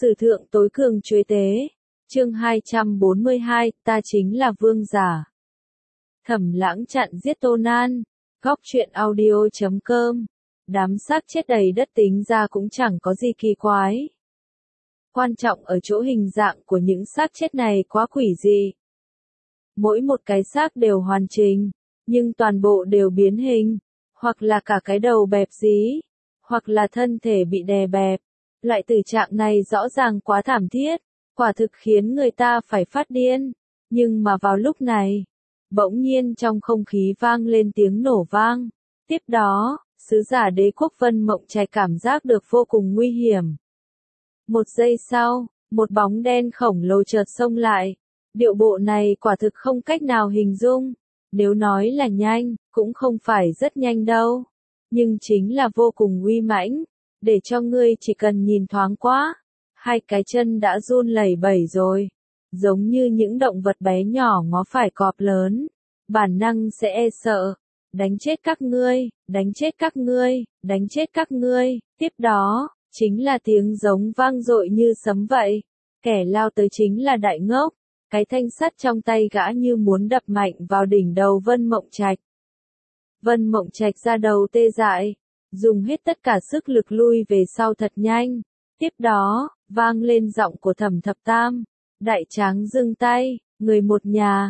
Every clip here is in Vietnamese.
Sử thượng tối cường chuế tế. Chương 242, ta chính là vương giả. Thẩm Lãng chặn giết Tô Nan. Góc truyện audio.com. Đám xác chết đầy đất tính ra cũng chẳng có gì kỳ quái. Quan trọng ở chỗ hình dạng của những xác chết này quá quỷ dị. Mỗi một cái xác đều hoàn chỉnh, nhưng toàn bộ đều biến hình, hoặc là cả cái đầu bẹp dí, hoặc là thân thể bị đè bẹp. Loại tử trạng này rõ ràng quá thảm thiết, quả thực khiến người ta phải phát điên. Nhưng mà vào lúc này, bỗng nhiên trong không khí vang lên tiếng nổ vang. Tiếp đó, sứ giả đế quốc Vân Mộng Trạch cảm giác được vô cùng nguy hiểm. Một giây sau, một bóng đen khổng lồ chợt xông lại. Điệu bộ này quả thực không cách nào hình dung. Nếu nói là nhanh, cũng không phải rất nhanh đâu. Nhưng chính là vô cùng uy mãnh. Để cho ngươi chỉ cần nhìn thoáng quá. Hai cái chân đã run lẩy bẩy rồi. Giống như những động vật bé nhỏ ngó phải cọp lớn. Bản năng sẽ e sợ. Đánh chết các ngươi, đánh chết các ngươi, đánh chết các ngươi. Tiếp đó, chính là tiếng giống vang dội như sấm vậy. Kẻ lao tới chính là Đại Ngốc. Cái thanh sắt trong tay gã như muốn đập mạnh vào đỉnh đầu Vân Mộng Trạch. Vân Mộng Trạch ra đầu tê dại, dùng hết tất cả sức lực lui về sau thật nhanh. Tiếp đó, vang lên giọng của Thẩm Thập Tam. Đại Tráng giương tay, người một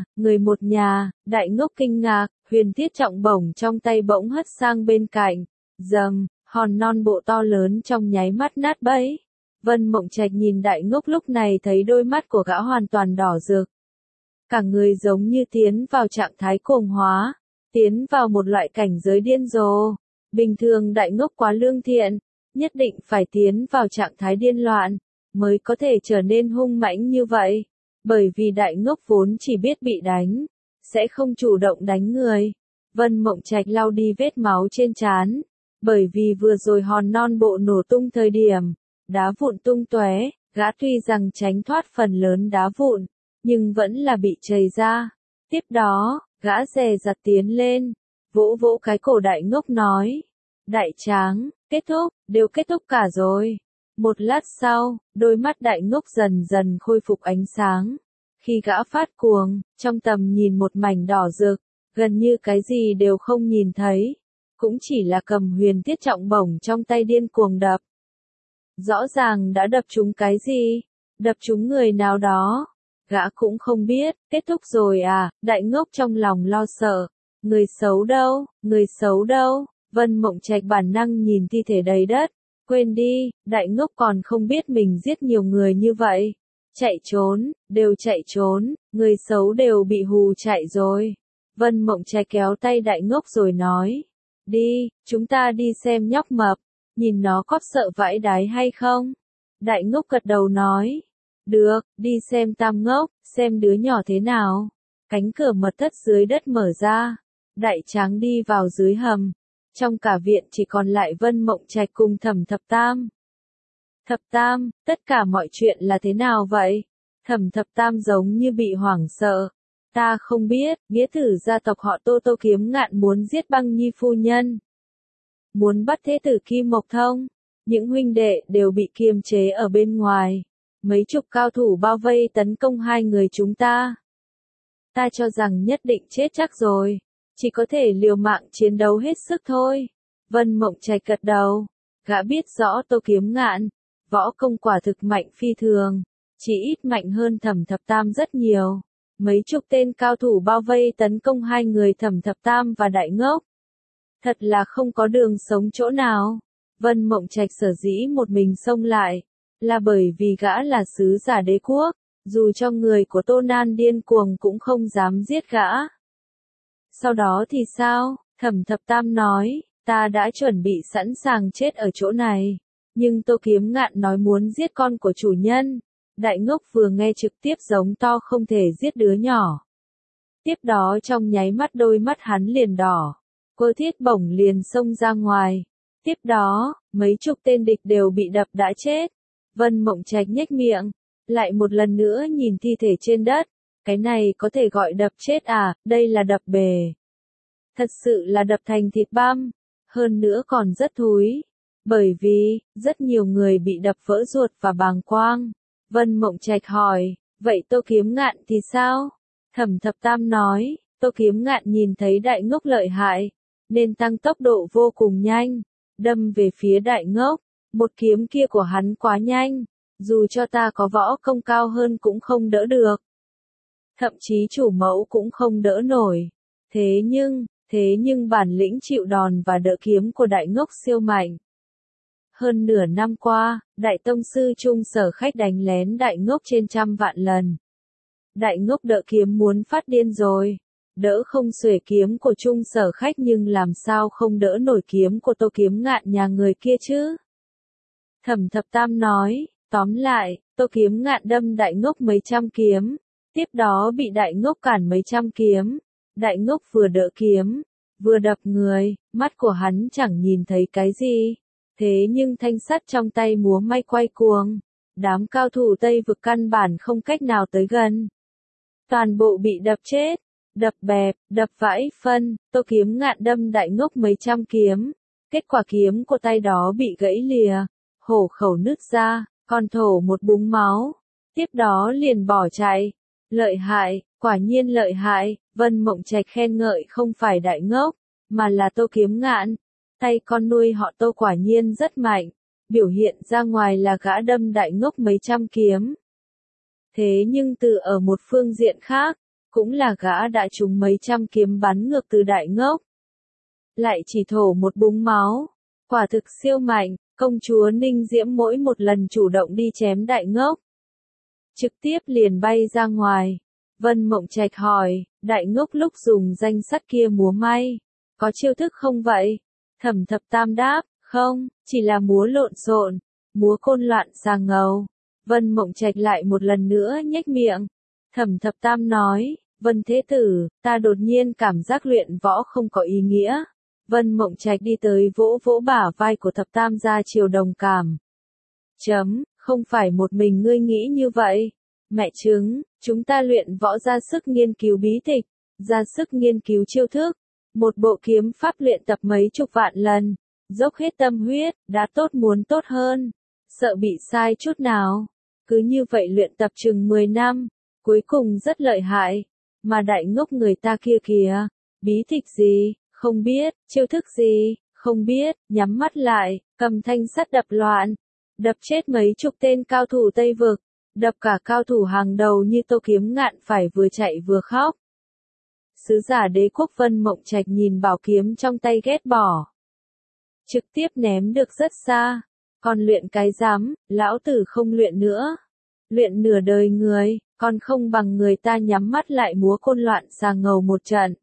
nhà, Đại Ngốc kinh ngạc, huyền thiết trọng bổng trong tay bỗng hất sang bên cạnh. Dầm, hòn non bộ to lớn trong nháy mắt nát bấy. Vân Mộng Trạch nhìn Đại Ngốc lúc này thấy đôi mắt của gã hoàn toàn đỏ rực. Cả người giống như tiến vào trạng thái cuồng hóa, tiến vào một loại cảnh giới điên rồ. Bình thường Đại Ngốc quá lương thiện, nhất định phải tiến vào trạng thái điên loạn, mới có thể trở nên hung mãnh như vậy. Bởi vì Đại Ngốc vốn chỉ biết bị đánh, sẽ không chủ động đánh người. Vân Mộng Trạch lau đi vết máu trên trán, bởi vì vừa rồi hòn non bộ nổ tung thời điểm. Đá vụn tung tóe, gã tuy rằng tránh thoát phần lớn đá vụn, nhưng vẫn là bị chầy ra. Tiếp đó, gã dè dặt tiến lên, vỗ vỗ cái cổ Đại Ngốc nói. Đại Tráng, kết thúc, đều kết thúc cả rồi. Một lát sau, đôi mắt Đại Ngốc dần dần khôi phục ánh sáng. Khi gã phát cuồng, trong tầm nhìn một mảnh đỏ rực, gần như cái gì đều không nhìn thấy. Cũng chỉ là cầm huyền thiết trọng bổng trong tay điên cuồng đập. Rõ ràng đã đập trúng cái gì? Đập trúng người nào đó? Gã cũng không biết, kết thúc rồi à? Đại Ngốc trong lòng lo sợ. Người xấu đâu? Người xấu đâu? Vân Mộng Trạch bản năng nhìn thi thể đầy đất. Quên đi, Đại Ngốc còn không biết mình giết nhiều người như vậy. Chạy trốn, đều chạy trốn, người xấu đều bị hù chạy rồi. Vân Mộng Trạch kéo tay Đại Ngốc rồi nói. Đi, chúng ta đi xem nhóc mập. Nhìn nó có sợ vãi đái hay không? Đại Ngốc gật đầu nói. Được, đi xem Tam Ngốc, xem đứa nhỏ thế nào. Cánh cửa mật thất dưới đất mở ra. Đại Tráng đi vào dưới hầm. Trong cả viện chỉ còn lại Vân Mộng Trạch cùng Thẩm Thập Tam. Thập Tam, tất cả mọi chuyện là thế nào vậy? Thẩm Thập Tam giống như bị hoảng sợ. Ta không biết, nghĩa tử gia tộc họ Tô Tô Kiếm Ngạn muốn giết Băng Nhi phu nhân. Muốn bắt thế tử Kim Mộc Thông, những huynh đệ đều bị kiềm chế ở bên ngoài. Mấy chục cao thủ bao vây tấn công hai người chúng ta. Ta cho rằng nhất định chết chắc rồi, chỉ có thể liều mạng chiến đấu hết sức thôi. Vân Mộng Trạch gật đầu, gã biết rõ Tô Kiếm Ngạn, võ công quả thực mạnh phi thường, chỉ ít mạnh hơn Thẩm Thập Tam rất nhiều. Mấy chục tên cao thủ bao vây tấn công hai người Thẩm Thập Tam và Đại Ngốc. Thật là không có đường sống chỗ nào. Vân Mộng Trạch sở dĩ một mình xông lại, là bởi vì gã là sứ giả đế quốc, dù cho người của Tô Nan điên cuồng cũng không dám giết gã. Sau đó thì sao? Thẩm Thập Tam nói, ta đã chuẩn bị sẵn sàng chết ở chỗ này, nhưng Tô Kiếm Ngạn nói muốn giết con của chủ nhân. Đại Ngốc vừa nghe trực tiếp giống to không thể giết đứa nhỏ. Tiếp đó trong nháy mắt đôi mắt hắn liền đỏ. Cơ thiết bổng liền xông ra ngoài. Tiếp đó, mấy chục tên địch đều bị đập đã chết. Vân Mộng Trạch nhếch miệng, lại một lần nữa nhìn thi thể trên đất. Cái này có thể gọi đập chết à, đây là đập bề. Thật sự là đập thành thịt băm, hơn nữa còn rất thúi. Bởi vì, rất nhiều người bị đập vỡ ruột và bàng quang. Vân Mộng Trạch hỏi, vậy Tô Kiếm Ngạn thì sao? Thẩm Thập Tam nói, Tô Kiếm Ngạn nhìn thấy Đại Ngốc lợi hại, nên tăng tốc độ vô cùng nhanh, đâm về phía Đại Ngốc. Một kiếm kia của hắn quá nhanh, dù cho ta có võ công cao hơn cũng không đỡ được. Thậm chí chủ mẫu cũng không đỡ nổi. Thế nhưng bản lĩnh chịu đòn và đỡ kiếm của Đại Ngốc siêu mạnh. Hơn nửa năm qua, Đại Tông Sư Trung Sở Khách đánh lén Đại Ngốc trên trăm vạn lần. Đại Ngốc đỡ kiếm muốn phát điên rồi. Đỡ không xuể kiếm của Trung Sở Khách nhưng làm sao không đỡ nổi kiếm của Tô Kiếm Ngạn nhà người kia chứ? Thẩm Thập Tam nói, tóm lại, Tô Kiếm Ngạn đâm Đại Ngốc mấy trăm kiếm, tiếp đó bị Đại Ngốc cản mấy trăm kiếm. Đại Ngốc vừa đỡ kiếm, vừa đập người, mắt của hắn chẳng nhìn thấy cái gì. Thế nhưng thanh sắt trong tay múa may quay cuồng, đám cao thủ Tây Vực căn bản không cách nào tới gần. Toàn bộ bị đập chết, đập bẹp, đập vãi phân. Tô Kiếm Ngạn đâm Đại Ngốc mấy trăm kiếm, kết quả kiếm của tay đó bị gãy lìa, hổ khẩu nứt ra, còn thổ một búng máu, tiếp đó liền bỏ chạy. Lợi hại, quả nhiên lợi hại. Vân Mộng Trạch khen ngợi không phải Đại Ngốc, mà là Tô Kiếm Ngạn. Tay con nuôi họ Tô quả nhiên rất mạnh, biểu hiện ra ngoài là gã đâm Đại Ngốc mấy trăm kiếm. Thế nhưng từ ở một phương diện khác, cũng là gã đã trúng mấy trăm kiếm bắn ngược từ Đại Ngốc. Lại chỉ thổ một búng máu, quả thực siêu mạnh. Công chúa Ninh Diễm mỗi một lần chủ động đi chém Đại Ngốc, trực tiếp liền bay ra ngoài. Vân Mộng Trạch hỏi, Đại Ngốc lúc dùng danh sắt kia múa may, có chiêu thức không vậy? Thẩm Thập Tam đáp, không, chỉ là múa lộn xộn, múa côn loạn xà ngầu. Vân Mộng Trạch lại một lần nữa nhếch miệng. Thẩm Thập Tam nói, Vân Thế Tử, ta đột nhiên cảm giác luyện võ không có ý nghĩa. Vân Mộng Trạch đi tới vỗ vỗ bả vai của Thập Tam ra chiều đồng cảm. Không phải một mình ngươi nghĩ như vậy. Mẹ chứng, chúng ta luyện võ ra sức nghiên cứu bí tịch, ra sức nghiên cứu chiêu thức. Một bộ kiếm pháp luyện tập mấy chục vạn lần, dốc hết tâm huyết, đã tốt muốn tốt hơn. Sợ bị sai chút nào. Cứ như vậy luyện tập chừng 10 năm, cuối cùng rất lợi hại. Mà Đại Ngốc người ta kia kìa, bí tịch gì, không biết, chiêu thức gì, không biết, nhắm mắt lại, cầm thanh sắt đập loạn. Đập chết mấy chục tên cao thủ Tây Vực, đập cả cao thủ hàng đầu như Tô Kiếm Ngạn phải vừa chạy vừa khóc. Sứ giả Đế quốc Vân Mộng Trạch nhìn bảo kiếm trong tay ghét bỏ, trực tiếp ném được rất xa. Còn luyện cái dám, lão tử không luyện nữa. Luyện nửa đời người, còn không bằng người ta nhắm mắt lại múa côn loạn xà ngầu một trận.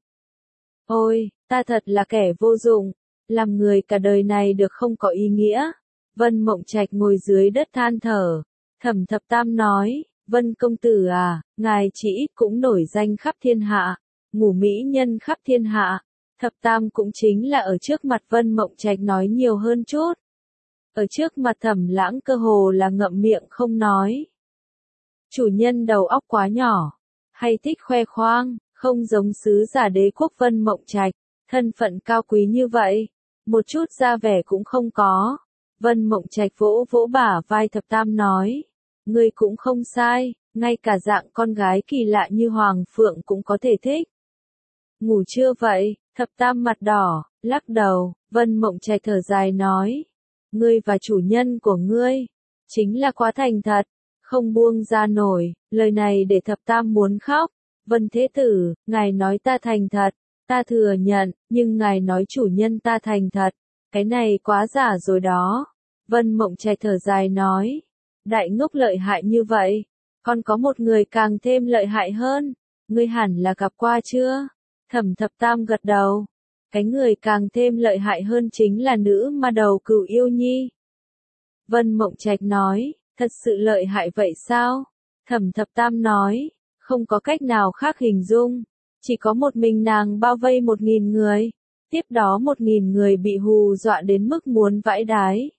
Ôi, ta thật là kẻ vô dụng, làm người cả đời này được không có ý nghĩa. Vân Mộng Trạch ngồi dưới đất than thở. Thẩm Thập Tam nói, Vân công tử à, ngài chỉ ít cũng nổi danh khắp thiên hạ, ngủ mỹ nhân khắp thiên hạ. Thập Tam cũng chính là ở trước mặt Vân Mộng Trạch nói nhiều hơn chút. Ở trước mặt Thẩm Lãng cơ hồ là ngậm miệng không nói. Chủ nhân đầu óc quá nhỏ, hay thích khoe khoang, không giống sứ giả Đế quốc Vân Mộng Trạch, thân phận cao quý như vậy, một chút ra vẻ cũng không có. Vân Mộng Trạch vỗ vỗ bả vai Thập Tam nói, ngươi cũng không sai, ngay cả dạng con gái kỳ lạ như Hoàng Phượng cũng có thể thích. Ngủ chưa vậy? Thập Tam mặt đỏ, lắc đầu. Vân Mộng Trạch thở dài nói, ngươi và chủ nhân của ngươi chính là quá thành thật, không buông ra nổi. Lời này để Thập Tam muốn khóc. Vân Thế Tử, ngài nói ta thành thật, ta thừa nhận, nhưng ngài nói chủ nhân ta thành thật, cái này quá giả rồi đó. Vân Mộng Trạch thở dài nói, Đại Ngốc lợi hại như vậy, còn có một người càng thêm lợi hại hơn, ngươi hẳn là gặp qua chưa? Thẩm Thập Tam gật đầu, cái người càng thêm lợi hại hơn chính là nữ ma đầu Cửu Yêu Nhi. Vân Mộng Trạch nói, thật sự lợi hại vậy sao? Thẩm Thập Tam nói, không có cách nào khác hình dung, chỉ có một mình nàng bao vây 1000 người, tiếp đó 1000 người bị hù dọa đến mức muốn vãi đái.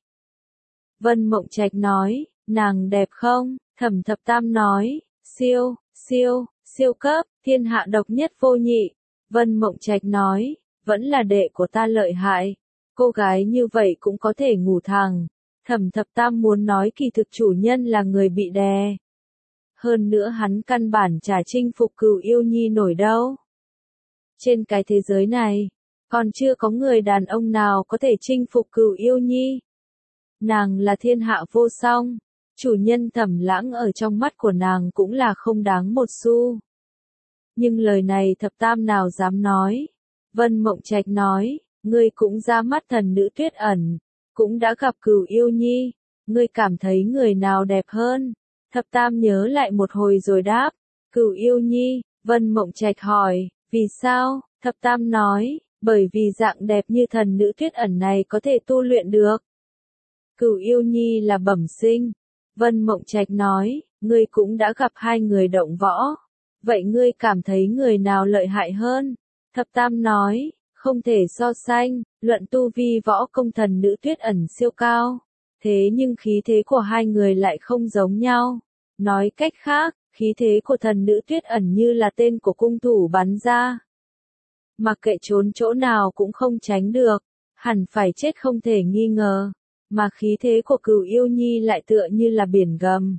Vân Mộng Trạch nói, nàng đẹp không? Thẩm Thập Tam nói, siêu cấp, thiên hạ độc nhất vô nhị. Vân Mộng Trạch nói, vẫn là đệ của ta lợi hại, cô gái như vậy cũng có thể ngủ thẳng. Thẩm Thập Tam muốn nói kỳ thực chủ nhân là người bị đè. Hơn nữa hắn căn bản chả chinh phục Cửu Yêu Nhi nổi đâu. Trên cái thế giới này, còn chưa có người đàn ông nào có thể chinh phục Cửu Yêu Nhi. Nàng là thiên hạ vô song, chủ nhân Thẩm Lãng ở trong mắt của nàng cũng là không đáng một xu. Nhưng lời này Thập Tam nào dám nói. Vân Mộng Trạch nói, ngươi cũng ra mắt thần nữ Tuyết Ẩn, cũng đã gặp Cửu Yêu Nhi, ngươi cảm thấy người nào đẹp hơn? Thập Tam nhớ lại một hồi rồi đáp, Cửu Yêu Nhi. Vân Mộng Trạch hỏi, vì sao? Thập Tam nói, bởi vì dạng đẹp như thần nữ Tuyết Ẩn này có thể tu luyện được. Cửu Yêu Nhi là bẩm sinh. Vân Mộng Trạch nói, ngươi cũng đã gặp hai người động võ. Vậy ngươi cảm thấy người nào lợi hại hơn? Thập Tam nói, không thể so sánh, luận tu vi võ công thần nữ Tuyết Ẩn siêu cao. Thế nhưng khí thế của hai người lại không giống nhau. Nói cách khác, khí thế của thần nữ Tuyết Ẩn như là tên của cung thủ bắn ra. Mặc kệ trốn chỗ nào cũng không tránh được, hẳn phải chết không thể nghi ngờ. Mà khí thế của Cửu Yêu Nhi lại tựa như là biển gầm.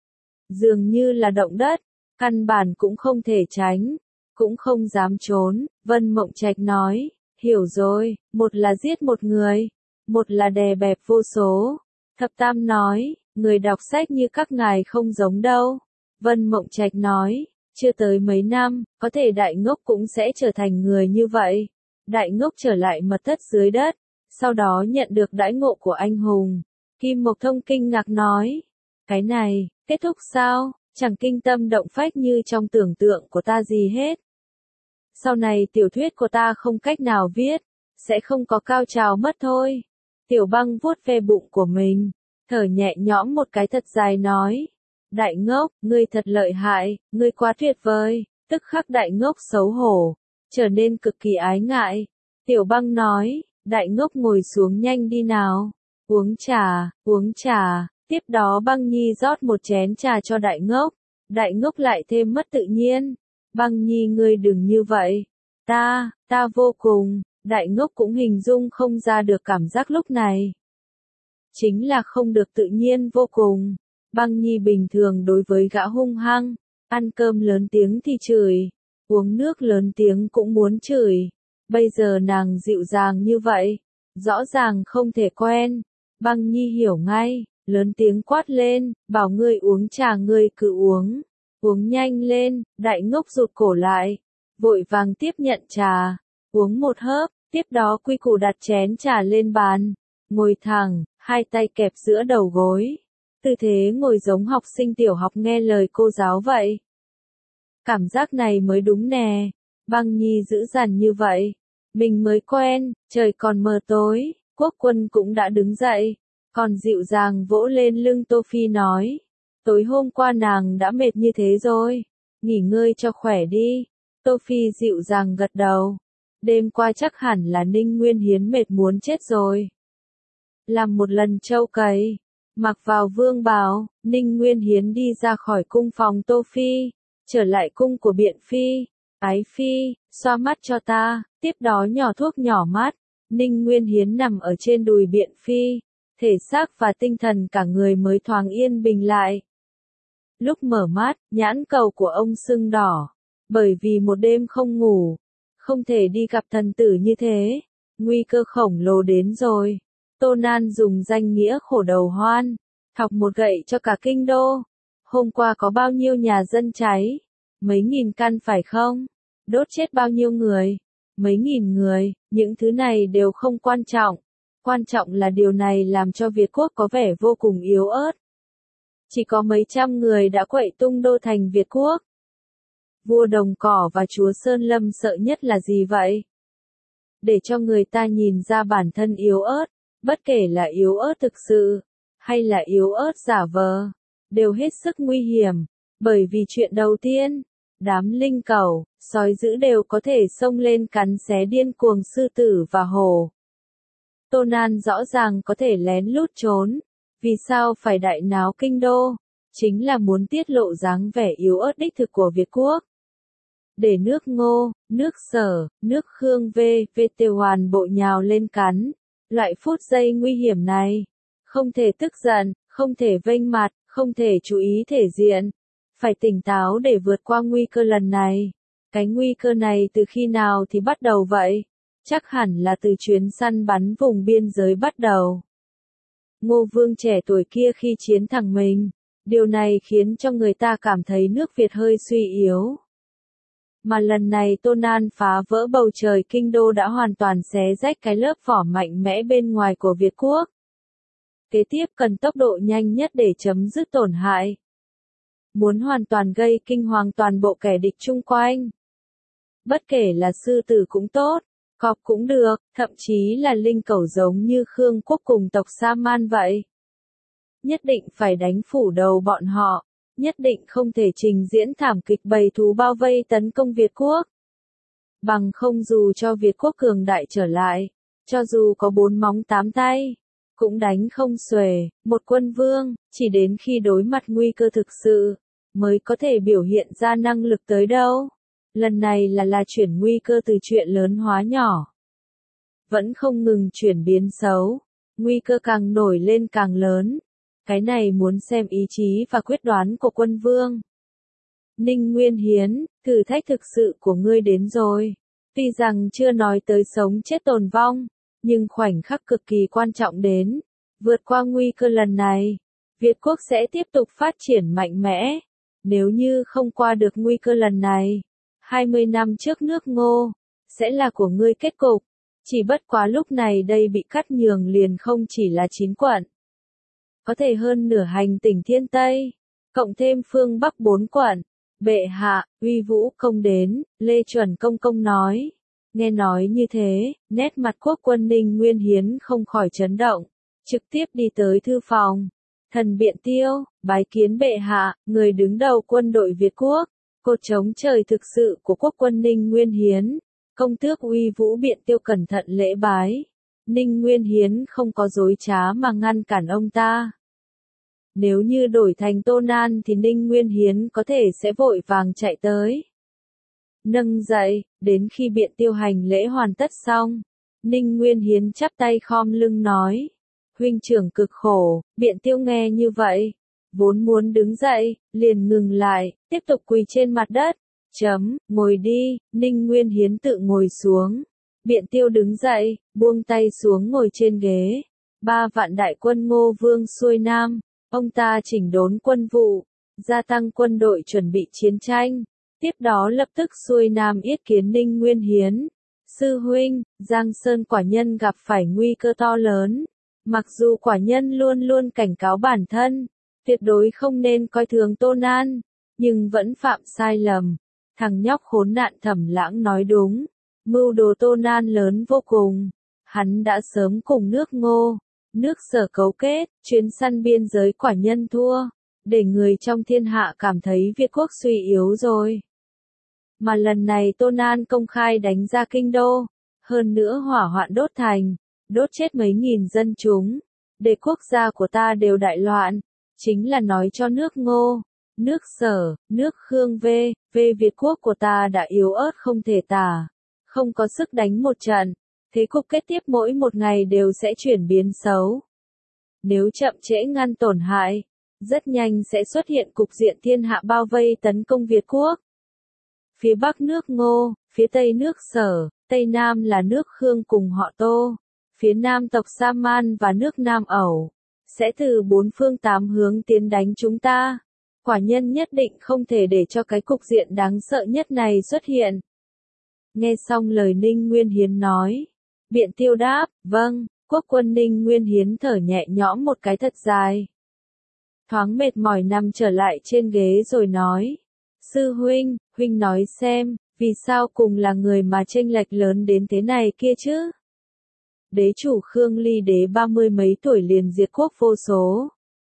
Dường như là động đất, căn bản cũng không thể tránh, cũng không dám trốn. Vân Mộng Trạch nói, hiểu rồi, một là giết một người, một là đè bẹp vô số. Thập Tam nói, người đọc sách như các ngài không giống đâu. Vân Mộng Trạch nói, chưa tới mấy năm, có thể Đại Ngốc cũng sẽ trở thành người như vậy. Đại Ngốc trở lại mật thất dưới đất, sau đó nhận được đãi ngộ của anh hùng. Kim Mộc Thông kinh ngạc nói, cái này, kết thúc sao? Chẳng kinh tâm động phách như trong tưởng tượng của ta gì hết. Sau này tiểu thuyết của ta không cách nào viết, sẽ không có cao trào mất thôi. Tiểu Băng vuốt ve bụng của mình, thở nhẹ nhõm một cái thật dài nói, Đại Ngốc, ngươi thật lợi hại, ngươi quá tuyệt vời. Tức khắc Đại Ngốc xấu hổ, trở nên cực kỳ ái ngại. Tiểu Băng nói, Đại Ngốc ngồi xuống nhanh đi nào, uống trà, uống trà. Tiếp đó Băng Nhi rót một chén trà cho Đại Ngốc. Đại Ngốc lại thêm mất tự nhiên. Băng Nhi ngươi đừng như vậy. Ta vô cùng. Đại Ngốc cũng hình dung không ra được cảm giác lúc này. Chính là không được tự nhiên vô cùng. Băng Nhi bình thường đối với gã hung hăng. Ăn cơm lớn tiếng thì chửi. Uống nước lớn tiếng cũng muốn chửi. Bây giờ nàng dịu dàng như vậy. Rõ ràng không thể quen. Băng Nhi hiểu ngay. Lớn tiếng quát lên, bảo ngươi uống trà ngươi cứ uống. Uống nhanh lên. Đại Ngốc rụt cổ lại. Vội vàng tiếp nhận trà. Uống một hớp. Tiếp đó quy củ đặt chén trà lên bàn. Ngồi thẳng, hai tay kẹp giữa đầu gối. Tư thế ngồi giống học sinh tiểu học nghe lời cô giáo vậy. Cảm giác này mới đúng nè. Băng Nhi dữ dằn như vậy. Mình mới quen, trời còn mờ tối. Quốc Quân cũng đã đứng dậy. Còn dịu dàng vỗ lên lưng Tô Phi nói. Tối hôm qua nàng đã mệt như thế rồi. Nghỉ ngơi cho khỏe đi. Tô Phi dịu dàng gật đầu. Đêm qua chắc hẳn là Ninh Nguyên Hiến mệt muốn chết rồi. Làm một lần trâu cày. Mặc vào vương bào, Ninh Nguyên Hiến đi ra khỏi cung phòng Tô Phi. Trở lại cung của Biện Phi. Ái Phi, xoa mắt cho ta. Tiếp đó nhỏ thuốc nhỏ mắt. Ninh Nguyên Hiến nằm ở trên đùi Biện Phi. Thể xác và tinh thần cả người mới thoáng yên bình lại. Lúc mở mắt, nhãn cầu của ông sưng đỏ. Bởi vì một đêm không ngủ. Không thể đi gặp thần tử như thế. Nguy cơ khổng lồ đến rồi. Tô Nan dùng danh nghĩa khổ đầu hoan. Thọc một gậy cho cả kinh đô. Hôm qua có bao nhiêu nhà dân cháy? Mấy nghìn căn phải không? Đốt chết bao nhiêu người? Mấy nghìn người. Những thứ này đều không quan trọng. Quan trọng là điều này làm cho Việt quốc có vẻ vô cùng yếu ớt. Chỉ có mấy trăm người đã quậy tung đô thành Việt quốc. Vua Đồng Cỏ và chúa Sơn Lâm sợ nhất là gì vậy? Để cho người ta nhìn ra bản thân yếu ớt, bất kể là yếu ớt thực sự, hay là yếu ớt giả vờ, đều hết sức nguy hiểm. Bởi vì chuyện đầu tiên, đám linh cẩu, sói dữ đều có thể xông lên cắn xé điên cuồng sư tử và hổ. Tô Nan rõ ràng có thể lén lút trốn. Vì sao phải đại náo kinh đô? Chính là muốn tiết lộ dáng vẻ yếu ớt đích thực của Việt quốc. Để nước Ngô, nước Sở, nước Khương VVT hoàn bộ nhào lên cắn. Loại phút giây nguy hiểm này, không thể tức giận, không thể vênh mặt, không thể chú ý thể diện. Phải tỉnh táo để vượt qua nguy cơ lần này. Cái nguy cơ này từ khi nào thì bắt đầu vậy? Chắc hẳn là từ chuyến săn bắn vùng biên giới bắt đầu. Ngô Vương trẻ tuổi kia khi chiến thắng mình, điều này khiến cho người ta cảm thấy nước Việt hơi suy yếu. Mà lần này Tô Nan phá vỡ bầu trời kinh đô đã hoàn toàn xé rách cái lớp vỏ mạnh mẽ bên ngoài của Việt Quốc. Kế tiếp cần tốc độ nhanh nhất để chấm dứt tổn hại. Muốn hoàn toàn gây kinh hoàng toàn bộ kẻ địch chung quanh. Bất kể là sư tử cũng tốt, cọp cũng được, thậm chí là linh cẩu giống như Khương Quốc cùng tộc Sa Man vậy. Nhất định phải đánh phủ đầu bọn họ, nhất định không thể trình diễn thảm kịch bầy thú bao vây tấn công Việt Quốc. Bằng không dù cho Việt Quốc cường đại trở lại, cho dù có 4 móng 8 tay, cũng đánh không xuể. Một quân vương, chỉ đến khi đối mặt nguy cơ thực sự, mới có thể biểu hiện ra năng lực tới đâu. Lần này là chuyển nguy cơ từ chuyện lớn hóa nhỏ. Vẫn không ngừng chuyển biến xấu, nguy cơ càng nổi lên càng lớn. Cái này muốn xem ý chí và quyết đoán của quân vương. Ninh Nguyên Hiến, thử thách thực sự của ngươi đến rồi. Tuy rằng chưa nói tới sống chết tồn vong, nhưng khoảnh khắc cực kỳ quan trọng đến. Vượt qua nguy cơ lần này, Việt Quốc sẽ tiếp tục phát triển mạnh mẽ. Nếu như không qua được nguy cơ lần này, 20 năm trước nước Ngô, sẽ là của ngươi kết cục. Chỉ bất quá lúc này đây bị cắt nhường liền không chỉ là 9 quận. Có thể hơn nửa hành tỉnh Thiên Tây, cộng thêm phương Bắc 4 quận. Bệ hạ, uy vũ công đến, Lê Chuẩn Công Công nói. Nghe nói như thế, nét mặt quốc quân Ninh Nguyên Hiến không khỏi chấn động, trực tiếp đi tới thư phòng. Thần Biện Tiêu, bái kiến bệ hạ, người đứng đầu quân đội Việt Quốc, cột chống trời thực sự của quốc quân Ninh Nguyên Hiến. Công tước uy vũ Biện Tiêu cẩn thận lễ bái. Ninh Nguyên Hiến không có dối trá mà ngăn cản ông ta. Nếu như đổi thành Tô Nan thì Ninh Nguyên Hiến có thể sẽ vội vàng chạy tới. Nâng dậy, đến khi Biện Tiêu hành lễ hoàn tất xong, Ninh Nguyên Hiến chắp tay khom lưng nói. Huynh trưởng cực khổ, Biện Tiêu nghe như vậy, vốn muốn đứng dậy, liền ngừng lại, tiếp tục quỳ trên mặt đất. Ngồi đi, Ninh Nguyên Hiến tự ngồi xuống. Biện Tiêu đứng dậy, buông tay xuống ngồi trên ghế. 3 vạn đại quân Ngô Vương xuôi Nam, ông ta chỉnh đốn quân vụ, gia tăng quân đội chuẩn bị chiến tranh. Tiếp đó lập tức xuôi Nam yết kiến Ninh Nguyên Hiến. Sư huynh, Giang Sơn quả nhân gặp phải nguy cơ to lớn. Mặc dù quả nhân luôn luôn cảnh cáo bản thân, tuyệt đối không nên coi thường Tô Nan, nhưng vẫn phạm sai lầm. Thằng nhóc khốn nạn Thẩm Lãng nói đúng, mưu đồ Tô Nan lớn vô cùng. Hắn đã sớm cùng nước Ngô, nước Sở cấu kết, chuyến săn biên giới quả nhân thua, để người trong thiên hạ cảm thấy Việt Quốc suy yếu rồi. Mà lần này Tô Nan công khai đánh ra kinh đô, hơn nữa hỏa hoạn đốt thành, đốt chết mấy nghìn dân chúng, để quốc gia của ta đều đại loạn, chính là nói cho nước Ngô, nước Sở, nước Khương về Việt Quốc của ta đã yếu ớt không thể tả, không có sức đánh một trận, thế cục kế tiếp mỗi một ngày đều sẽ chuyển biến xấu. Nếu chậm trễ ngăn tổn hại, rất nhanh sẽ xuất hiện cục diện thiên hạ bao vây tấn công Việt Quốc. Phía Bắc nước Ngô, phía Tây nước Sở, Tây Nam là nước Khương cùng họ Tô, phía Nam tộc Sa Man và nước Nam Ẩu, sẽ từ 4 phương 8 hướng tiến đánh chúng ta. Quả nhân nhất định không thể để cho cái cục diện đáng sợ nhất này xuất hiện. Nghe xong lời Ninh Nguyên Hiến nói, Biện Tiêu đáp, vâng. Quốc quân Ninh Nguyên Hiến thở nhẹ nhõm một cái thật dài. Thoáng mệt mỏi nằm trở lại trên ghế rồi nói. Sư huynh, huynh nói xem, vì sao cùng là người mà chênh lệch lớn đến thế này kia chứ? Đế chủ Khương Ly Đế 30 mấy tuổi liền diệt quốc vô số.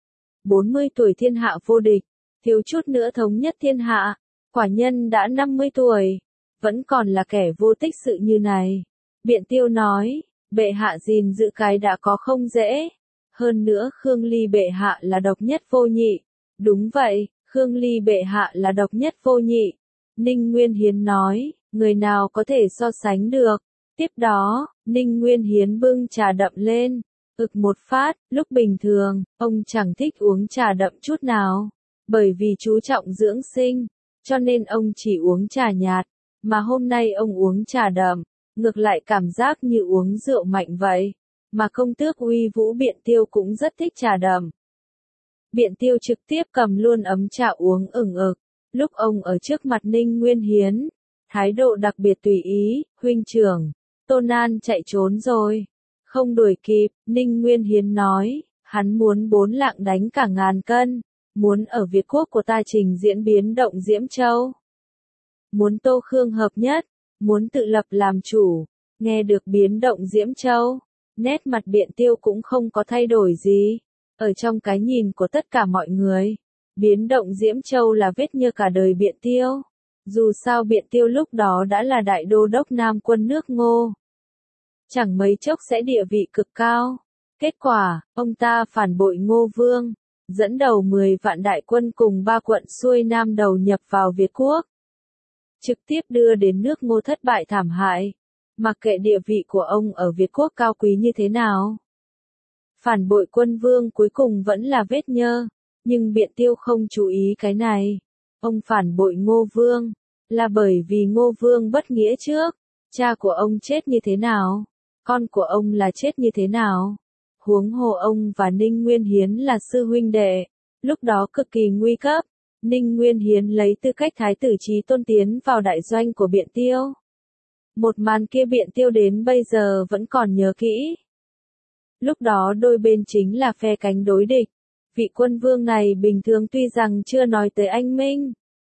40 tuổi thiên hạ vô địch, thiếu chút nữa thống nhất thiên hạ. Quả nhân đã 50 tuổi, vẫn còn là kẻ vô tích sự như này. Biện Tiêu nói. Bệ hạ gìn giữ cái đã có không dễ. Hơn nữa Khương Ly bệ hạ là độc nhất vô nhị. Đúng vậy, Khương Ly bệ hạ là độc nhất vô nhị. Ninh Nguyên Hiến nói, người nào có thể so sánh được. Tiếp đó, Ninh Nguyên Hiến bưng trà đậm lên, ực một phát, lúc bình thường, ông chẳng thích uống trà đậm chút nào, bởi vì chú trọng dưỡng sinh, cho nên ông chỉ uống trà nhạt, mà hôm nay ông uống trà đậm, ngược lại cảm giác như uống rượu mạnh vậy, mà công tước uy vũ Biện Tiêu cũng rất thích trà đậm. Biện Tiêu trực tiếp cầm luôn ấm trà uống ửng ực, lúc ông ở trước mặt Ninh Nguyên Hiến, thái độ đặc biệt tùy ý, huynh trưởng, Tôn An chạy trốn rồi. Không đuổi kịp, Ninh Nguyên Hiến nói, hắn muốn 4 lạng đánh cả ngàn cân, muốn ở Việt quốc của ta trình diễn biến động Diễm Châu. Muốn Tô Khương hợp nhất, muốn tự lập làm chủ, nghe được biến động Diễm Châu, nét mặt Biện Tiêu cũng không có thay đổi gì. Ở trong cái nhìn của tất cả mọi người, biến động Diễm Châu là vết nhơ cả đời Biện Tiêu. Dù sao Biện Tiêu lúc đó đã là đại đô đốc Nam quân nước Ngô. Chẳng mấy chốc sẽ địa vị cực cao. Kết quả, ông ta phản bội Ngô Vương, dẫn đầu 10 vạn đại quân cùng 3 quận xuôi Nam đầu nhập vào Việt quốc. Trực tiếp đưa đến nước Ngô thất bại thảm hại. Mặc kệ địa vị của ông ở Việt quốc cao quý như thế nào. Phản bội quân vương cuối cùng vẫn là vết nhơ, nhưng Biện Tiêu không chú ý cái này. Ông phản bội Ngô Vương, là bởi vì Ngô Vương bất nghĩa trước, cha của ông chết như thế nào, con của ông là chết như thế nào. Huống hồ ông và Ninh Nguyên Hiến là sư huynh đệ, lúc đó cực kỳ nguy cấp, Ninh Nguyên Hiến lấy tư cách thái tử Chí Tôn tiến vào đại doanh của Biện Tiêu. Một màn kia Biện Tiêu đến bây giờ vẫn còn nhớ kỹ. Lúc đó đôi bên chính là phe cánh đối địch. Vị quân vương này bình thường tuy rằng chưa nói tới anh minh,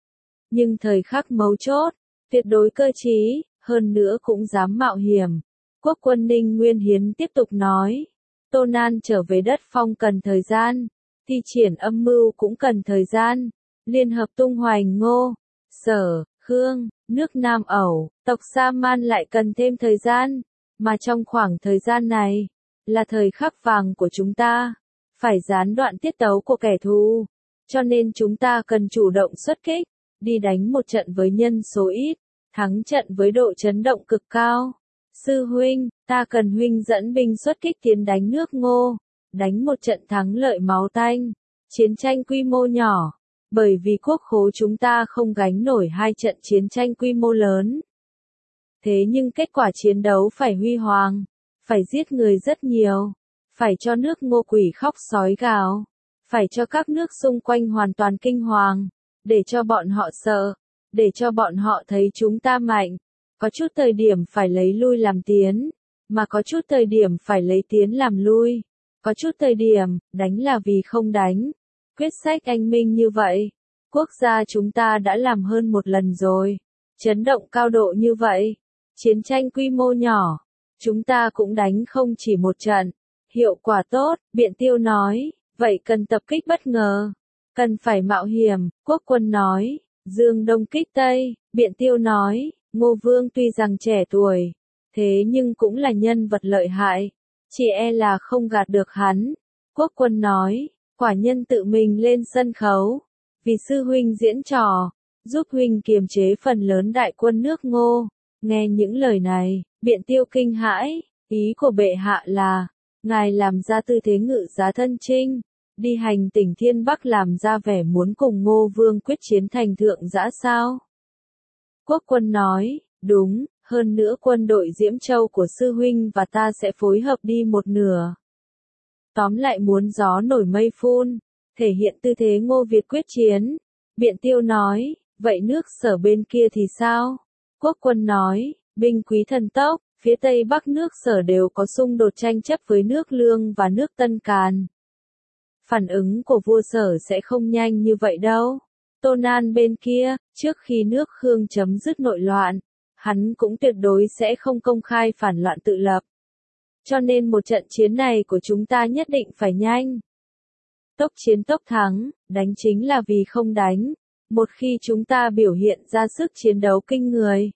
nhưng thời khắc mấu chốt, tuyệt đối cơ trí, hơn nữa cũng dám mạo hiểm. Quốc quân Ninh Nguyên Hiến tiếp tục nói, Tôn An trở về đất phong cần thời gian, thi triển âm mưu cũng cần thời gian, liên hợp tung hoành Ngô, Sở, Khương, nước Nam Ẩu, tộc Sa Man lại cần thêm thời gian, mà trong khoảng thời gian này, là thời khắc vàng của chúng ta, phải gián đoạn tiết tấu của kẻ thù, cho nên chúng ta cần chủ động xuất kích, đi đánh một trận với nhân số ít, thắng trận với độ chấn động cực cao. Sư huynh, ta cần huynh dẫn binh xuất kích tiến đánh nước Ngô, đánh một trận thắng lợi máu tanh, chiến tranh quy mô nhỏ, bởi vì quốc khố chúng ta không gánh nổi 2 trận chiến tranh quy mô lớn. Thế nhưng kết quả chiến đấu phải huy hoàng, phải giết người rất nhiều, phải cho nước Ngô quỷ khóc sói gào, phải cho các nước xung quanh hoàn toàn kinh hoàng, để cho bọn họ sợ, để cho bọn họ thấy chúng ta mạnh. Có chút thời điểm phải lấy lui làm tiến, mà có chút thời điểm phải lấy tiến làm lui, có chút thời điểm, đánh là vì không đánh. Quyết sách anh minh như vậy, quốc gia chúng ta đã làm hơn một lần rồi, chấn động cao độ như vậy, chiến tranh quy mô nhỏ, chúng ta cũng đánh không chỉ một trận, hiệu quả tốt, Biện Tiêu nói, vậy cần tập kích bất ngờ, cần phải mạo hiểm, quốc quân nói, Dương Đông kích Tây, Biện Tiêu nói, Ngô Vương tuy rằng trẻ tuổi, thế nhưng cũng là nhân vật lợi hại, chỉ e là không gạt được hắn. Quốc quân nói, quả nhân tự mình lên sân khấu, vì sư huynh diễn trò, giúp huynh kiềm chế phần lớn đại quân nước Ngô. Nghe những lời này, Biện Tiêu kinh hãi, ý của bệ hạ là, ngài làm ra tư thế ngự giá thân chinh, đi hành tỉnh Thiên Bắc làm ra vẻ muốn cùng Ngô Vương quyết chiến thành thượng dã sao? Quốc quân nói, đúng, hơn nữa quân đội Diễm Châu của sư huynh và ta sẽ phối hợp đi một nửa. Tóm lại muốn gió nổi mây phun, thể hiện tư thế Ngô Việt quyết chiến. Biện Tiêu nói, vậy nước Sở bên kia thì sao? Quốc quân nói, binh quý thần tốc, phía Tây Bắc nước Sở đều có xung đột tranh chấp với nước Lương và nước Tân Càn. Phản ứng của vua Sở sẽ không nhanh như vậy đâu. Tôn An bên kia, trước khi nước Khương chấm dứt nội loạn, hắn cũng tuyệt đối sẽ không công khai phản loạn tự lập. Cho nên một trận chiến này của chúng ta nhất định phải nhanh. Tốc chiến tốc thắng, đánh chính là vì không đánh. Một khi chúng ta biểu hiện ra sức chiến đấu kinh người,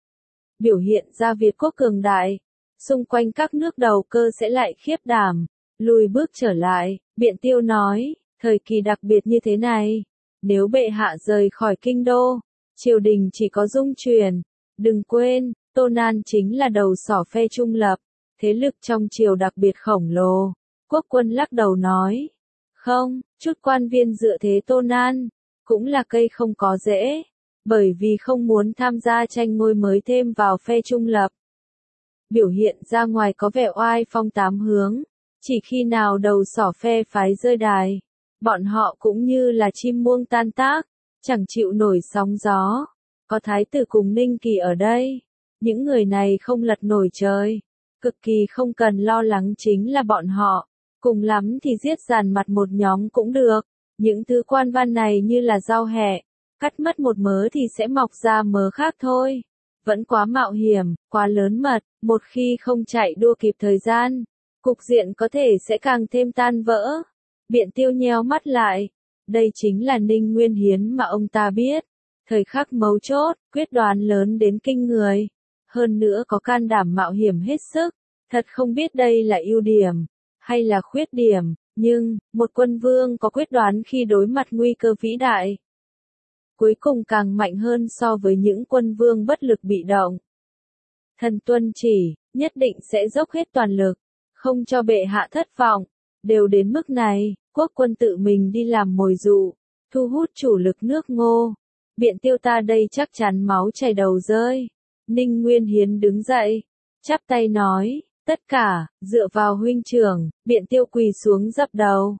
biểu hiện ra Việt quốc cường đại, xung quanh các nước đầu cơ sẽ lại khiếp đảm, lùi bước trở lại. Biện Tiêu nói, thời kỳ đặc biệt như thế này, nếu bệ hạ rời khỏi kinh đô, triều đình chỉ có dung truyền. Đừng quên, Tô Nan chính là đầu sỏ phe trung lập, thế lực trong triều đặc biệt khổng lồ. Quốc quân lắc đầu nói, không, chút quan viên dựa thế Tô Nan, cũng là cây không có rễ, bởi vì không muốn tham gia tranh ngôi mới thêm vào phe trung lập. Biểu hiện ra ngoài có vẻ oai phong tám hướng, chỉ khi nào đầu sỏ phe phái rơi đài, bọn họ cũng như là chim muông tan tác, chẳng chịu nổi sóng gió. Có thái tử cùng Ninh Kỳ ở đây, những người này không lật nổi trời, cực kỳ không cần lo lắng chính là bọn họ, cùng lắm thì giết dàn mặt một nhóm cũng được, những thứ quan văn này như là rau hẹ, cắt mất một mớ thì sẽ mọc ra mớ khác thôi. Vẫn quá mạo hiểm, quá lớn mật, một khi không chạy đua kịp thời gian, cục diện có thể sẽ càng thêm tan vỡ. Biện Tiêu nheo mắt lại, đây chính là Ninh Nguyên Hiến mà ông ta biết, thời khắc mấu chốt, quyết đoán lớn đến kinh người, hơn nữa có can đảm mạo hiểm hết sức, thật không biết đây là ưu điểm, hay là khuyết điểm, nhưng, một quân vương có quyết đoán khi đối mặt nguy cơ vĩ đại. Cuối cùng càng mạnh hơn so với những quân vương bất lực bị động. Thần tuân chỉ, nhất định sẽ dốc hết toàn lực, không cho bệ hạ thất vọng. Đều đến mức này, quốc quân tự mình đi làm mồi dụ, thu hút chủ lực nước Ngô. Biện Tiêu ta đây chắc chắn máu chảy đầu rơi. Ninh Nguyên Hiến đứng dậy, chắp tay nói, tất cả, dựa vào huynh trưởng. Biện Tiêu quỳ xuống dập đầu.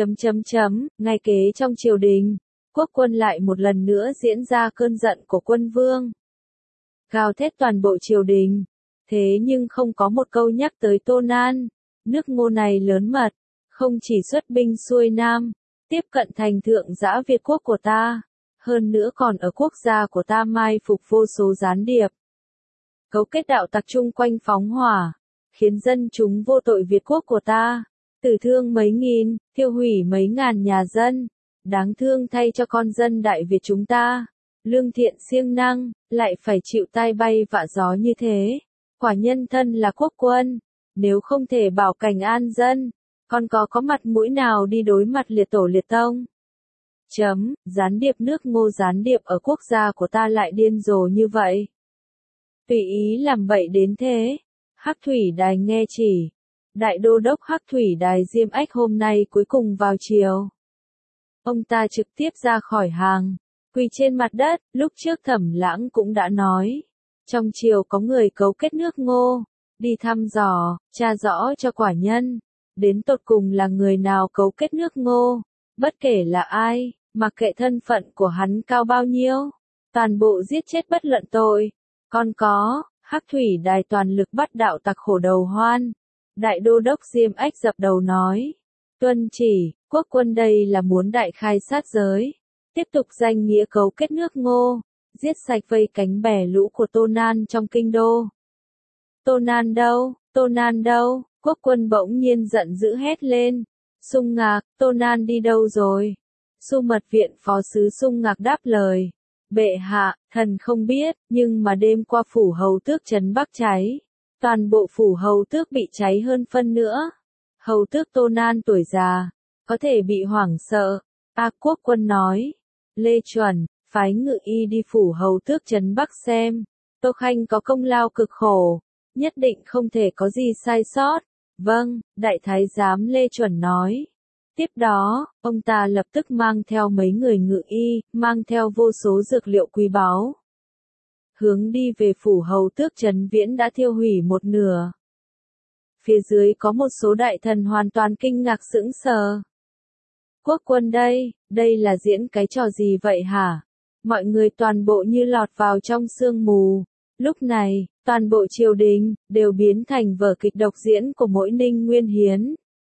Ngay kế trong triều đình, quốc quân lại một lần nữa diễn ra cơn giận của quân vương. Gào thét toàn bộ triều đình, thế nhưng không có một câu nhắc tới Tô Nan. Nước Ngô này lớn mật, không chỉ xuất binh xuôi Nam, tiếp cận thành thượng dã Việt quốc của ta, hơn nữa còn ở quốc gia của ta mai phục vô số gián điệp. Cấu kết đạo tặc chung quanh phóng hỏa, khiến dân chúng vô tội Việt quốc của ta, tử thương mấy nghìn, thiêu hủy mấy ngàn nhà dân. Đáng thương thay cho con dân Đại Việt chúng ta, lương thiện siêng năng, lại phải chịu tai bay vạ gió như thế. Quả nhân thân là quốc quân, nếu không thể bảo cảnh an dân, còn có mặt mũi nào đi đối mặt liệt tổ liệt tông. Gián điệp nước Ngô, gián điệp ở quốc gia của ta lại điên rồ như vậy. Tùy ý làm bậy đến thế. Hắc Thủy Đài nghe chỉ. Đại đô đốc Hắc Thủy Đài Diêm Ách hôm nay cuối cùng vào triều. Ông ta trực tiếp ra khỏi hàng, quỳ trên mặt đất. Lúc trước Thẩm Lãng cũng đã nói, trong triều có người cấu kết nước Ngô, đi thăm dò, tra rõ cho quả nhân, đến tột cùng là người nào cấu kết nước Ngô, bất kể là ai, mặc kệ thân phận của hắn cao bao nhiêu, toàn bộ giết chết bất luận tội. Còn có, Hắc Thủy Đài toàn lực bắt đạo tặc khổ đầu hoan. Đại đô đốc Diêm Ách dập đầu nói, tuân chỉ, quốc quân đây là muốn đại khai sát giới, tiếp tục danh nghĩa cấu kết nước Ngô, giết sạch vây cánh bè lũ của Tô Nan trong kinh đô. Tô Nan đâu, Tô Nan đâu, quốc quân bỗng nhiên giận dữ hét lên. Sung Ngạc, Tô Nan đi đâu rồi? Xu Mật Viện phó sứ Sung Ngạc đáp lời, bệ hạ, thần không biết, nhưng mà đêm qua phủ hầu tước trấn Bắc cháy, toàn bộ phủ hầu tước bị cháy hơn phân nữa. Hầu tước Tô Nan tuổi già, có thể bị hoảng sợ. Quốc quân nói, Lê Chuẩn, phái ngự y đi phủ hầu tước trấn Bắc xem, Tô Khanh có công lao cực khổ, nhất định không thể có gì sai sót. Vâng, đại thái giám Lê Chuẩn nói. Tiếp đó, ông ta lập tức mang theo mấy người ngự y, mang theo vô số dược liệu quý báu. Hướng đi về phủ hầu tước Trấn Viễn đã thiêu hủy một nửa. Phía dưới có một số đại thần hoàn toàn kinh ngạc sững sờ. Quốc quân đây là diễn cái trò gì vậy hả? Mọi người toàn bộ như lọt vào trong sương mù. Lúc này, toàn bộ triều đình, đều biến thành vở kịch độc diễn của mỗi Ninh Nguyên Hiến.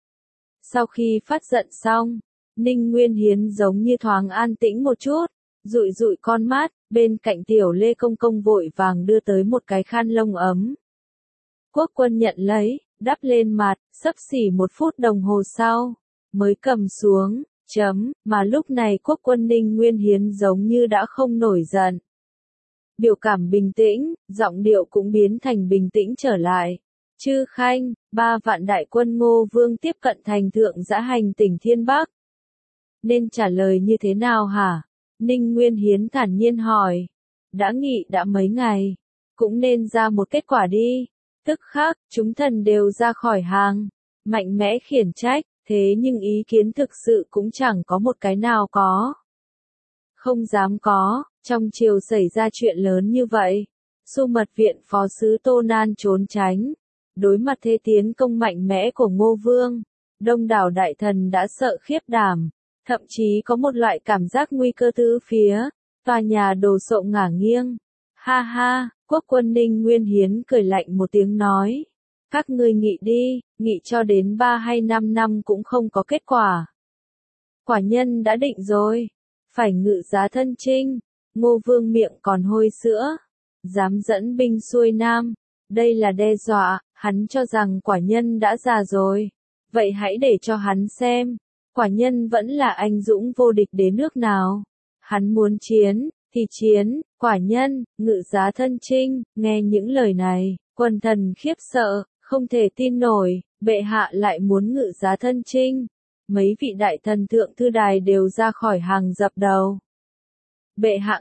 Sau khi phát giận xong, Ninh Nguyên Hiến giống như thoáng an tĩnh một chút, dụi dụi con mắt, bên cạnh tiểu Lê Công Công vội vàng đưa tới một cái khăn lông ấm. Quốc quân nhận lấy, đắp lên mặt, xấp xỉ 1 phút đồng hồ sau, mới cầm xuống. Mà lúc này quốc quân Ninh Nguyên Hiến giống như đã không nổi giận. Biểu cảm bình tĩnh, giọng điệu cũng biến thành bình tĩnh trở lại. Chư Khanh, 3 vạn đại quân Ngô Vương tiếp cận thành thượng dã hành tỉnh Thiên Bắc. Nên trả lời như thế nào hả? Ninh Nguyên Hiến thản nhiên hỏi. Đã nghị đã mấy ngày, cũng nên ra một kết quả đi. Tức khắc, chúng thần đều ra khỏi hàng, mạnh mẽ khiển trách, thế nhưng ý kiến thực sự cũng chẳng có một cái nào có. Không dám có, trong triều xảy ra chuyện lớn như vậy. Xu Mật Viện phó sứ Tô Nan trốn tránh, đối mặt thế tiến công mạnh mẽ của Ngô Vương, đông đảo đại thần đã sợ khiếp đảm, thậm chí có một loại cảm giác nguy cơ tứ phía, tòa nhà đổ sộ ngả nghiêng. Ha ha, quốc quân Ninh Nguyên Hiến cười lạnh một tiếng nói, các ngươi nghị đi, nghị cho đến 3 hay 5 năm cũng không có kết quả. Quả nhân đã định rồi, phải ngự giá thân chinh. Ngô Vương miệng còn hôi sữa, dám dẫn binh xuôi nam, đây là đe dọa, hắn cho rằng quả nhân đã già rồi. Vậy hãy để cho hắn xem, quả nhân vẫn là anh dũng vô địch đến nước nào. Hắn muốn chiến, thì chiến, quả nhân, ngự giá thân chinh. Nghe những lời này, quần thần khiếp sợ, không thể tin nổi, bệ hạ lại muốn ngự giá thân chinh. Mấy vị đại thần thượng thư đài đều ra khỏi hàng dập đầu. Bệ hạ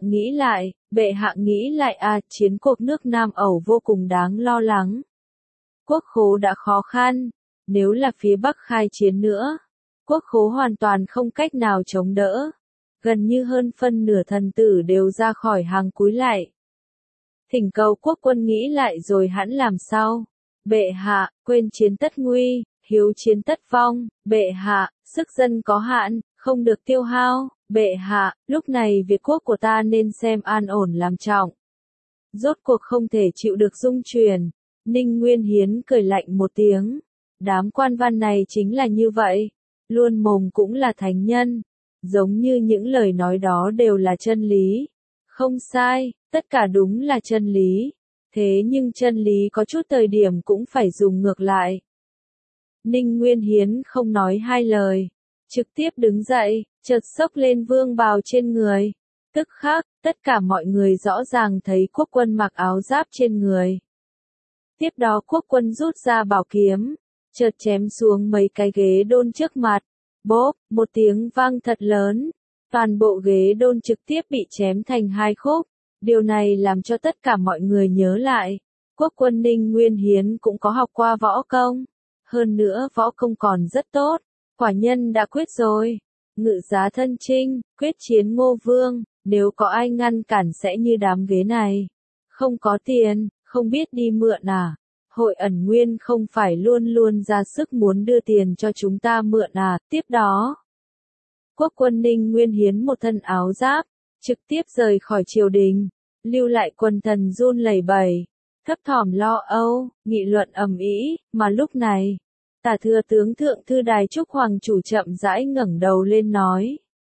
nghĩ lại chiến cuộc nước Nam Ẩu vô cùng đáng lo lắng. Quốc khố đã khó khăn, nếu là phía Bắc khai chiến nữa, quốc khố hoàn toàn không cách nào chống đỡ. Gần như hơn phân nửa thần tử đều ra khỏi hàng cúi lại. Thỉnh cầu quốc quân nghĩ lại rồi hẵng làm sao. Bệ hạ, quên chiến tất nguy, hiếu chiến tất vong. Bệ hạ, sức dân có hạn, không được tiêu hao. Bệ hạ, lúc này Việt quốc của ta nên xem an ổn làm trọng. Rốt cuộc không thể chịu được dung truyền. Ninh Nguyên Hiến cười lạnh một tiếng. Đám quan văn này chính là như vậy. Luôn mồm cũng là thánh nhân. Giống như những lời nói đó đều là chân lý. Không sai, tất cả đúng là chân lý. Thế nhưng chân lý có chút thời điểm cũng phải dùng ngược lại. Ninh Nguyên Hiến không nói hai lời. Trực tiếp đứng dậy, chợt xốc lên vương bào trên người. Tức khắc, tất cả mọi người rõ ràng thấy quốc quân mặc áo giáp trên người. Tiếp đó quốc quân rút ra bảo kiếm, chợt chém xuống mấy cái ghế đôn trước mặt. Bốp, một tiếng vang thật lớn. Toàn bộ ghế đôn trực tiếp bị chém thành hai khúc. Điều này làm cho tất cả mọi người nhớ lại. Quốc quân Ninh Nguyên Hiến cũng có học qua võ công. Hơn nữa võ công còn rất tốt. Quả nhân đã quyết rồi. Ngự giá thân chinh, quyết chiến Ngô Vương. Nếu có ai ngăn cản sẽ như đám ghế này. Không có tiền, không biết đi mượn à. Hội ẩn nguyên không phải luôn luôn ra sức muốn đưa tiền cho chúng ta mượn à. Tiếp đó, quốc quân Ninh Nguyên Hiến một thân áo giáp, trực tiếp rời khỏi triều đình, lưu lại quần thần run lẩy bẩy, thấp thỏm lo âu, nghị luận ầm ĩ. Mà lúc này, Tả thừa tướng thượng thư đài Trúc Hoàng chủ chậm rãi ngẩng đầu lên nói.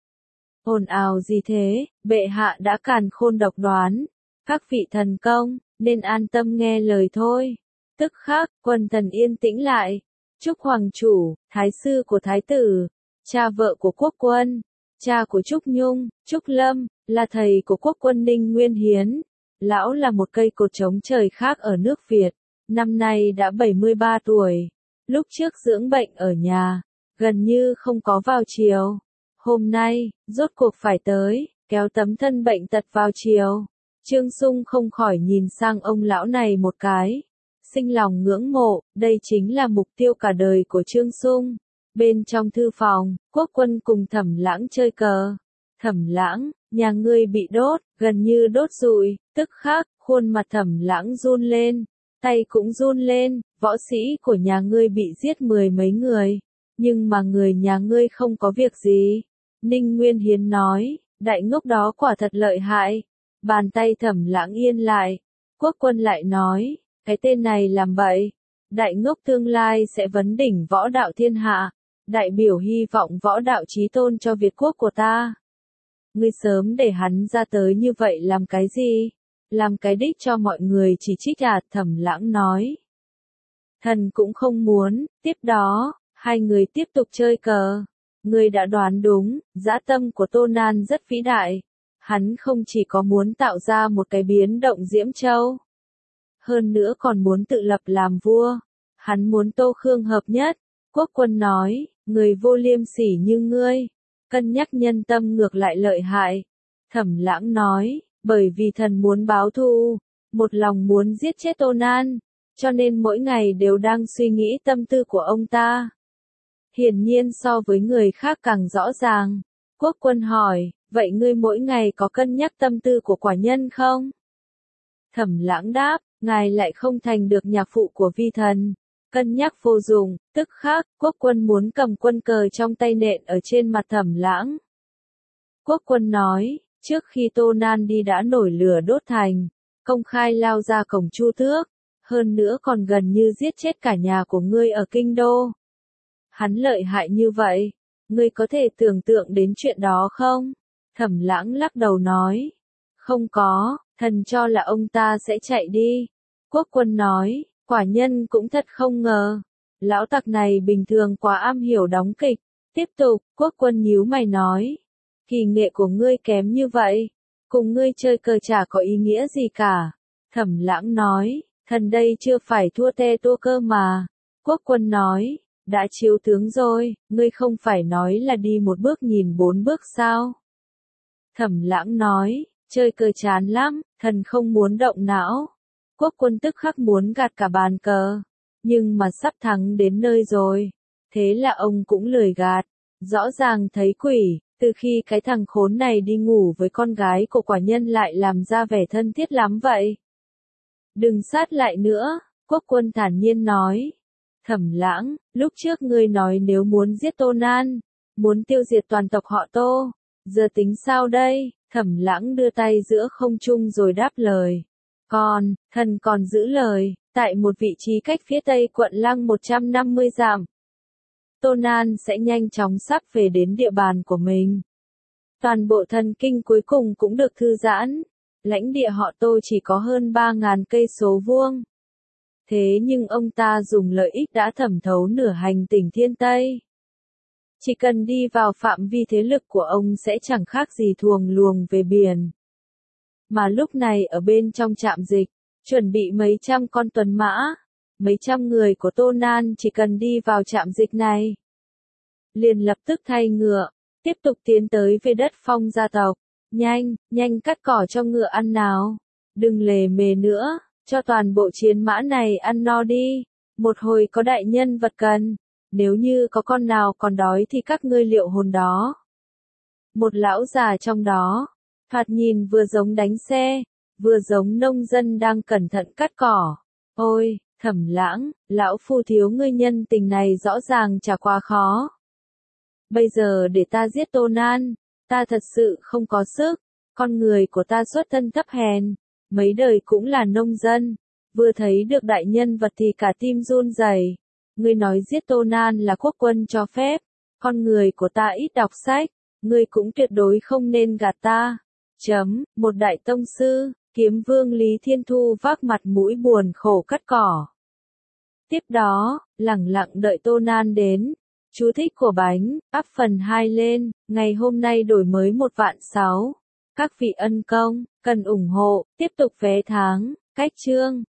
Ồn ào gì thế, bệ hạ đã càn khôn độc đoán, các vị thần công, nên an tâm nghe lời thôi. Tức khắc, quần thần yên tĩnh lại. Trúc Hoàng chủ, thái sư của thái tử, cha vợ của quốc quân, cha của Trúc Nhung, Trúc Lâm, là thầy của quốc quân Ninh Nguyên Hiến. Lão là một cây cột chống trời khác ở nước Việt, năm nay đã 73 tuổi. Lúc trước dưỡng bệnh ở nhà, gần như không có vào triều. Hôm nay, rốt cuộc phải tới, kéo tấm thân bệnh tật vào triều. Trương Sung không khỏi nhìn sang ông lão này một cái. Sinh lòng ngưỡng mộ, đây chính là mục tiêu cả đời của Trương Sung. Bên trong thư phòng, quốc quân cùng Thẩm Lãng chơi cờ. Thẩm Lãng, nhà ngươi bị đốt, gần như đốt rụi. Tức khắc, khuôn mặt Thẩm Lãng run lên, tay cũng run lên. Võ sĩ của nhà ngươi bị giết 10 mấy người, nhưng mà người nhà ngươi không có việc gì. Ninh Nguyên Hiến nói, đại ngốc đó quả thật lợi hại. Bàn tay Thẩm Lãng yên lại. Quốc quân lại nói, cái tên này làm bậy. Đại ngốc tương lai sẽ vấn đỉnh võ đạo thiên hạ. Đại biểu hy vọng võ đạo chí tôn cho Việt quốc của ta. Ngươi sớm để hắn ra tới như vậy làm cái gì? Làm cái đích cho mọi người chỉ trích à? Thẩm Lãng nói. Thần cũng không muốn. Tiếp đó, hai người tiếp tục chơi cờ. Ngươi đã đoán đúng, dã tâm của Tô Nan rất vĩ đại. Hắn không chỉ có muốn tạo ra một cái biến động Diễm Châu, hơn nữa còn muốn tự lập làm vua. Hắn muốn Tô Khương hợp nhất. Quốc quân nói, người vô liêm sỉ như ngươi, cân nhắc nhân tâm ngược lại lợi hại. Thẩm Lãng nói, bởi vì thần muốn báo thù, một lòng muốn giết chết Tô Nan, cho nên mỗi ngày đều đang suy nghĩ tâm tư của ông ta. Hiển nhiên so với người khác càng rõ ràng. Quốc Quân hỏi, vậy ngươi mỗi ngày có cân nhắc tâm tư của quả nhân không? Thẩm Lãng đáp, ngài lại không thành được nhạc phụ của vi thần. Cân nhắc vô dụng, tức khắc, Quốc Quân muốn cầm quân cờ trong tay nện ở trên mặt Thẩm Lãng. Quốc Quân nói, trước khi Tô Nan đi đã nổi lửa đốt thành, công khai lao ra cổng Chu Tước, hơn nữa còn gần như giết chết cả nhà của ngươi ở kinh đô. Hắn lợi hại như vậy, ngươi có thể tưởng tượng đến chuyện đó không? Thẩm Lãng lắc đầu nói, không có, thần cho là ông ta sẽ chạy đi. Quốc Quân nói, quả nhân cũng thật không ngờ, lão tặc này bình thường quá am hiểu đóng kịch. Tiếp tục, Quốc Quân nhíu mày nói, kỳ nghệ của ngươi kém như vậy, cùng ngươi chơi cờ chả có ý nghĩa gì cả. Thẩm Lãng nói, thần đây chưa phải thua tê tua cơ mà. Quốc Quân nói, đã chiếu tướng rồi, ngươi không phải nói là đi một bước nhìn bốn bước sao? Thẩm Lãng nói, chơi cờ chán lắm, thần không muốn động não. Quốc Quân tức khắc muốn gạt cả bàn cờ, nhưng mà sắp thắng đến nơi rồi, thế là ông cũng lười gạt, rõ ràng thấy quỷ, từ khi cái thằng khốn này đi ngủ với con gái của quả nhân lại làm ra vẻ thân thiết lắm vậy. Đừng sát lại nữa, Quốc Quân thản nhiên nói. Thẩm Lãng, lúc trước ngươi nói nếu muốn giết Tô Nan, muốn tiêu diệt toàn tộc họ Tô, giờ tính sao đây? Thẩm Lãng đưa tay giữa không trung rồi đáp lời. Thần còn giữ lời, tại một vị trí cách phía tây quận Lăng 150 dặm. Tô Nan sẽ nhanh chóng sắp về đến địa bàn của mình. Toàn bộ thần kinh cuối cùng cũng được thư giãn. Lãnh địa họ Tô chỉ có hơn 3.000 cây số vuông. Thế nhưng ông ta dùng lợi ích đã thẩm thấu nửa hành tinh thiên Tây. Chỉ cần đi vào phạm vi thế lực của ông sẽ chẳng khác gì thuồng luồng về biển. Mà lúc này ở bên trong trạm dịch, chuẩn bị mấy trăm con tuần mã, mấy trăm người của Tô Nan chỉ cần đi vào trạm dịch này, liền lập tức thay ngựa, tiếp tục tiến tới về đất Phong gia tộc. Nhanh cắt cỏ cho ngựa ăn nào, đừng lề mề nữa, cho toàn bộ chiến mã này ăn no đi, một hồi có đại nhân vật cần, nếu như có con nào còn đói thì các ngươi liệu hồn đó. Một lão già trong đó, thoạt nhìn vừa giống đánh xe, vừa giống nông dân đang cẩn thận cắt cỏ. Ôi, Thẩm Lãng, lão phu thiếu ngươi nhân tình này rõ ràng chả quá khó. Bây giờ để ta giết Tô Nan, ta thật sự không có sức, con người của ta xuất thân thấp hèn, mấy đời cũng là nông dân, vừa thấy được đại nhân vật thì cả tim run rẩy. Ngươi nói giết Tô Nan là Quốc Quân cho phép, con người của ta ít đọc sách, ngươi cũng tuyệt đối không nên gạt ta. Một đại tông sư, kiếm vương Lý Thiên Thu vác mặt mũi buồn khổ cắt cỏ. Tiếp đó, lẳng lặng đợi Tô Nan đến. Chú thích của bánh, up phần 2 lên, ngày hôm nay đổi mới 1.600.000. Các vị ân công, cần ủng hộ, tiếp tục vé tháng, cách chương.